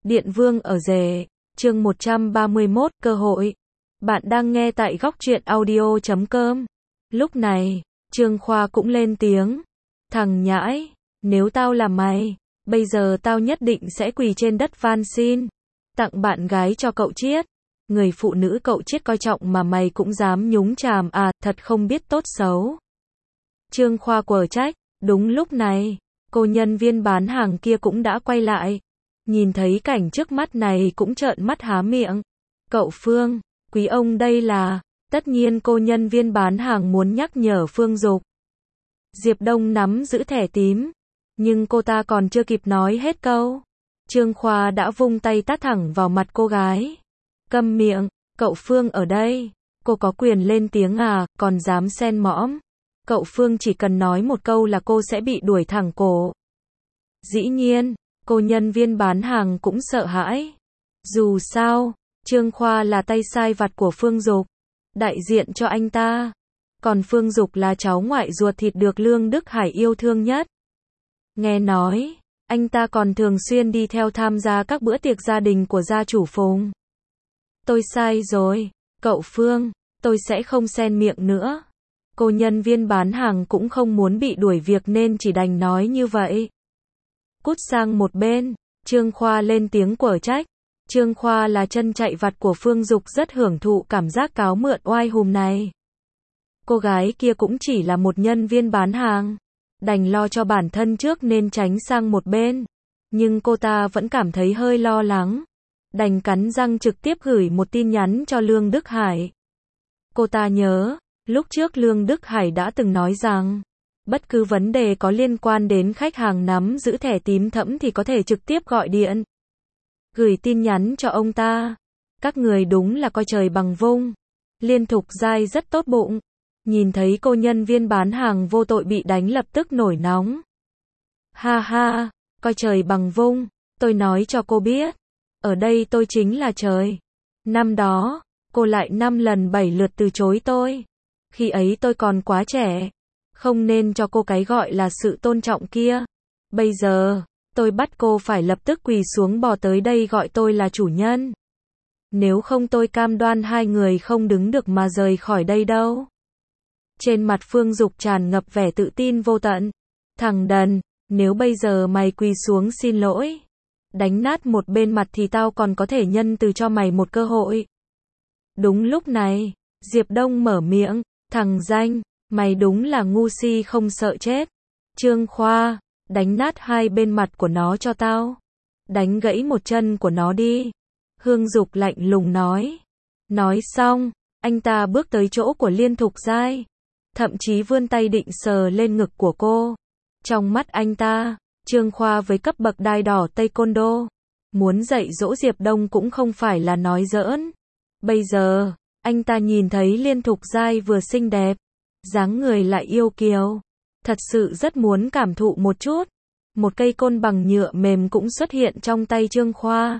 Điện Vương ở rể, chương 131, cơ hội. Bạn đang nghe tại góc truyện audio.com. Lúc này, Trương Khoa cũng lên tiếng. Thằng nhãi, nếu tao là mày, bây giờ tao nhất định sẽ quỳ trên đất van xin. Tặng bạn gái cho cậu Chiết. Người phụ nữ cậu Chiết coi trọng mà mày cũng dám nhúng chàm à, thật không biết tốt xấu. Trương Khoa quở trách. Đúng lúc này, cô nhân viên bán hàng kia cũng đã quay lại. Nhìn thấy cảnh trước mắt này cũng trợn mắt há miệng. Cậu Phương, quý ông đây là... Tất nhiên cô nhân viên bán hàng muốn nhắc nhở Phương Dục. Diệp Đông nắm giữ thẻ tím. Nhưng cô ta còn chưa kịp nói hết câu. Trương Khoa đã vung tay tát thẳng vào mặt cô gái. Câm miệng, cậu Phương ở đây. Cô có quyền lên tiếng à, còn dám xen mõm. Cậu Phương chỉ cần nói một câu là cô sẽ bị đuổi thẳng cổ. Dĩ nhiên, cô nhân viên bán hàng cũng sợ hãi. Dù sao, Trương Khoa là tay sai vặt của Phương Dục, đại diện cho anh ta. Còn Phương Dục là cháu ngoại ruột thịt được Lương Đức Hải yêu thương nhất. Nghe nói, anh ta còn thường xuyên đi theo tham gia các bữa tiệc gia đình của gia chủ Phùng. Tôi sai rồi, cậu Phương, tôi sẽ không xen miệng nữa. Cô nhân viên bán hàng cũng không muốn bị đuổi việc nên chỉ đành nói như vậy. Cút sang một bên, Trương Khoa lên tiếng quở trách. Trương Khoa là chân chạy vặt của Phương Dục, rất hưởng thụ cảm giác cáo mượn oai hùm này. Cô gái kia cũng chỉ là một nhân viên bán hàng, đành lo cho bản thân trước nên tránh sang một bên. Nhưng cô ta vẫn cảm thấy hơi lo lắng, đành cắn răng trực tiếp gửi một tin nhắn cho Lương Đức Hải. Cô ta nhớ, lúc trước Lương Đức Hải đã từng nói rằng, bất cứ vấn đề có liên quan đến khách hàng nắm giữ thẻ tím thẫm thì có thể trực tiếp gọi điện. Gửi tin nhắn cho ông ta. Các người đúng là coi trời bằng vung. Liên Thục Giai rất tốt bụng. Nhìn thấy cô nhân viên bán hàng vô tội bị đánh lập tức nổi nóng. Ha ha, coi trời bằng vung. Tôi nói cho cô biết. Ở đây tôi chính là trời. Năm đó, cô lại 5 lần 7 lượt từ chối tôi. Khi ấy tôi còn quá trẻ. Không nên cho cô cái gọi là sự tôn trọng kia. Bây giờ, tôi bắt cô phải lập tức quỳ xuống bò tới đây gọi tôi là chủ nhân. Nếu không tôi cam đoan hai người không đứng được mà rời khỏi đây đâu. Trên mặt Phương Dục tràn ngập vẻ tự tin vô tận. Thằng đần, nếu bây giờ mày quỳ xuống xin lỗi, đánh nát một bên mặt thì tao còn có thể nhân từ cho mày một cơ hội. Đúng lúc này, Diệp Đông mở miệng. Thằng danh, mày đúng là ngu si không sợ chết. Trương Khoa, đánh nát hai bên mặt của nó cho tao. Đánh gãy một chân của nó đi. Hương Dục lạnh lùng nói. Nói xong, anh ta bước tới chỗ của Liên Thục Giai. Thậm chí vươn tay định sờ lên ngực của cô. Trong mắt anh ta, Trương Khoa với cấp bậc đai đỏ Taekwondo, muốn dạy dỗ Diệp Đông cũng không phải là nói giỡn. Bây giờ, anh ta nhìn thấy Liên Thục Giai vừa xinh đẹp, dáng người lại yêu kiều. Thật sự rất muốn cảm thụ một chút. Một cây côn bằng nhựa mềm cũng xuất hiện trong tay Trương Khoa.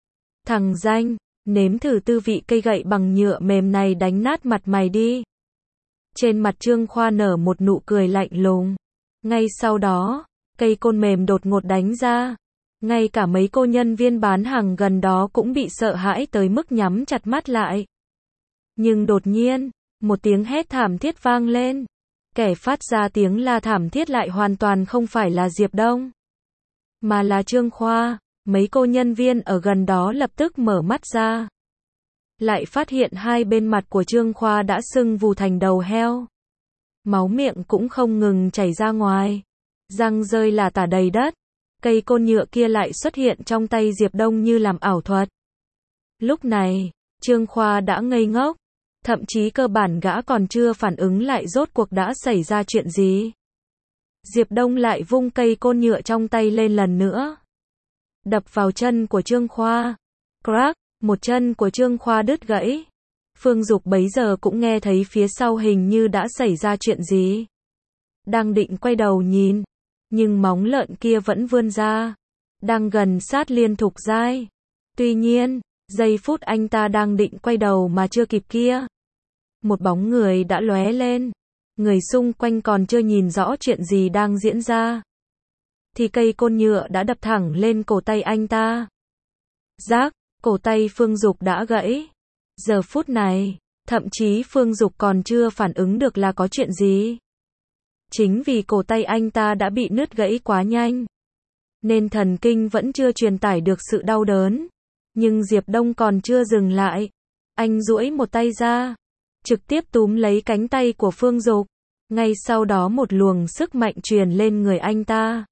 Thằng danh, nếm thử tư vị cây gậy bằng nhựa mềm này đánh nát mặt mày đi. Trên mặt Trương Khoa nở một nụ cười lạnh lùng. Ngay sau đó, cây côn mềm đột ngột đánh ra. Ngay cả mấy cô nhân viên bán hàng gần đó cũng bị sợ hãi tới mức nhắm chặt mắt lại. Nhưng đột nhiên, một tiếng hét thảm thiết vang lên. Kẻ phát ra tiếng la thảm thiết lại hoàn toàn không phải là Diệp Đông, mà là Trương Khoa. Mấy cô nhân viên ở gần đó lập tức mở mắt ra. Lại phát hiện hai bên mặt của Trương Khoa đã sưng vù thành đầu heo. Máu miệng cũng không ngừng chảy ra ngoài. Răng rơi là tả đầy đất. Cây côn nhựa kia lại xuất hiện trong tay Diệp Đông như làm ảo thuật. Lúc này, Trương Khoa đã ngây ngốc. Thậm chí cơ bản gã còn chưa phản ứng lại rốt cuộc đã xảy ra chuyện gì. Diệp Đông lại vung cây côn nhựa trong tay lên lần nữa. Đập vào chân của Trương Khoa. Crack, một chân của Trương Khoa đứt gãy. Phương Dục bấy giờ cũng nghe thấy phía sau hình như đã xảy ra chuyện gì. Đang định quay đầu nhìn, nhưng móng lợn kia vẫn vươn ra. Đang gần sát Liên Thục Giai. Tuy nhiên, giây phút anh ta đang định quay đầu mà chưa kịp kia, một bóng người đã lóe lên. Người xung quanh còn chưa nhìn rõ chuyện gì đang diễn ra, thì cây côn nhựa đã đập thẳng lên cổ tay anh ta. Rác, cổ tay Phương Dục đã gãy. Giờ phút này, thậm chí Phương Dục còn chưa phản ứng được là có chuyện gì. Chính vì cổ tay anh ta đã bị nứt gãy quá nhanh, nên thần kinh vẫn chưa truyền tải được sự đau đớn. Nhưng Diệp Đông còn chưa dừng lại. Anh duỗi một tay ra, trực tiếp túm lấy cánh tay của Phương Dục. Ngay sau đó một luồng sức mạnh truyền lên người anh ta.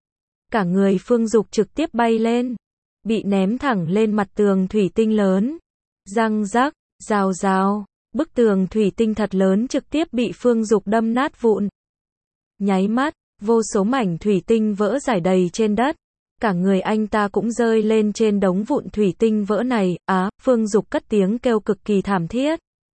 Cả người Phương Dục trực tiếp bay lên, bị ném thẳng lên mặt tường thủy tinh lớn. Răng rắc, rào rào, bức tường thủy tinh thật lớn trực tiếp bị Phương Dục đâm nát vụn. Nháy mắt, vô số mảnh thủy tinh vỡ rải đầy trên đất. Cả người anh ta cũng rơi lên trên đống vụn thủy tinh vỡ này. Phương Dục cất tiếng kêu cực kỳ thảm thiết,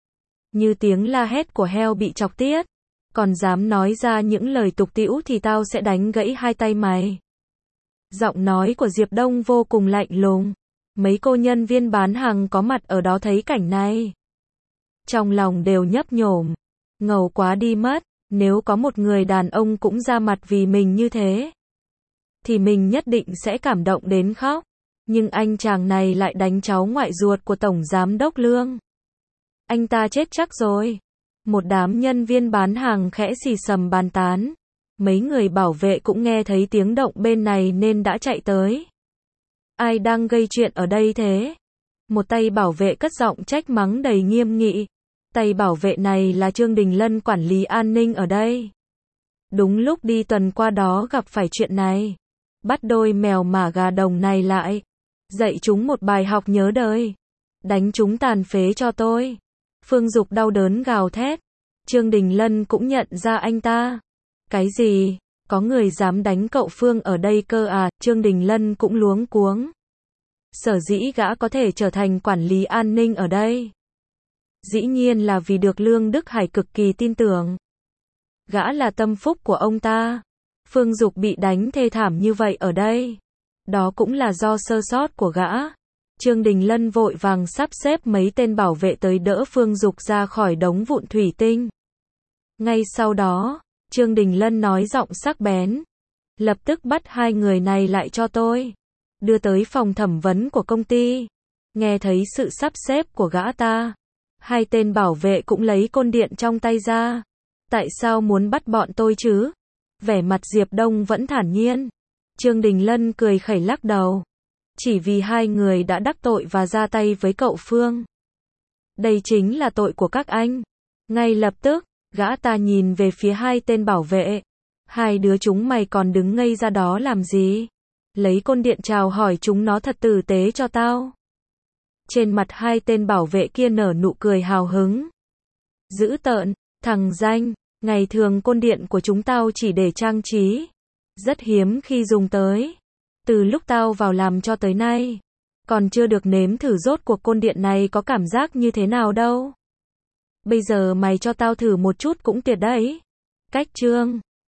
như tiếng la hét của heo bị chọc tiết. Còn dám nói ra những lời tục tĩu thì tao sẽ đánh gãy hai tay mày. Giọng nói của Diệp Đông vô cùng lạnh lùng. Mấy cô nhân viên bán hàng có mặt ở đó thấy cảnh này, trong lòng đều nhấp nhổm. Ngầu quá đi mất. Nếu có một người đàn ông cũng ra mặt vì mình như thế, thì mình nhất định sẽ cảm động đến khóc. Nhưng anh chàng này lại đánh cháu ngoại ruột của Tổng Giám đốc Lương. Anh ta chết chắc rồi. Một đám nhân viên bán hàng khẽ xì xầm bàn tán. Mấy người bảo vệ cũng nghe thấy tiếng động bên này nên đã chạy tới. Ai đang gây chuyện ở đây thế? Một tay bảo vệ cất giọng trách mắng đầy nghiêm nghị. Tay bảo vệ này là Trương Đình Lân, quản lý an ninh ở đây. Đúng lúc đi tuần qua đó gặp phải chuyện này. Bắt đôi mèo mả gà đồng này lại. Dạy chúng một bài học nhớ đời. Đánh chúng tàn phế cho tôi. Phương Dục đau đớn gào thét. Trương Đình Lân cũng nhận ra anh ta. Cái gì? Có người dám đánh cậu Phương ở đây cơ à? Trương Đình Lân cũng luống cuống. Sở dĩ gã có thể trở thành quản lý an ninh ở đây, dĩ nhiên là vì được Lương Đức Hải cực kỳ tin tưởng. Gã là tâm phúc của ông ta. Phương Dục bị đánh thê thảm như vậy ở đây, đó cũng là do sơ sót của gã. Trương Đình Lân vội vàng sắp xếp mấy tên bảo vệ tới đỡ Phương Dục ra khỏi đống vụn thủy tinh. Ngay sau đó, Trương Đình Lân nói giọng sắc bén. Lập tức bắt hai người này lại cho tôi. Đưa tới phòng thẩm vấn của công ty. Nghe thấy sự sắp xếp của gã ta, hai tên bảo vệ cũng lấy côn điện trong tay ra. Tại sao muốn bắt bọn tôi chứ? Vẻ mặt Diệp Đông vẫn thản nhiên. Trương Đình Lân cười khẩy lắc đầu. Chỉ vì hai người đã đắc tội và ra tay với cậu Phương. Đây chính là tội của các anh. Ngay lập tức, gã ta nhìn về phía hai tên bảo vệ. Hai đứa chúng mày còn đứng ngây ra đó làm gì? Lấy côn điện chào hỏi chúng nó thật tử tế cho tao. Trên mặt hai tên bảo vệ kia nở nụ cười hào hứng. Dữ tợn, thằng danh, ngày thường côn điện của chúng tao chỉ để trang trí. Rất hiếm khi dùng tới. Từ lúc tao vào làm cho tới nay, còn chưa được nếm thử rốt cuộc côn điện này có cảm giác như thế nào đâu. Bây giờ mày cho tao thử một chút cũng tuyệt đấy. Cách Trương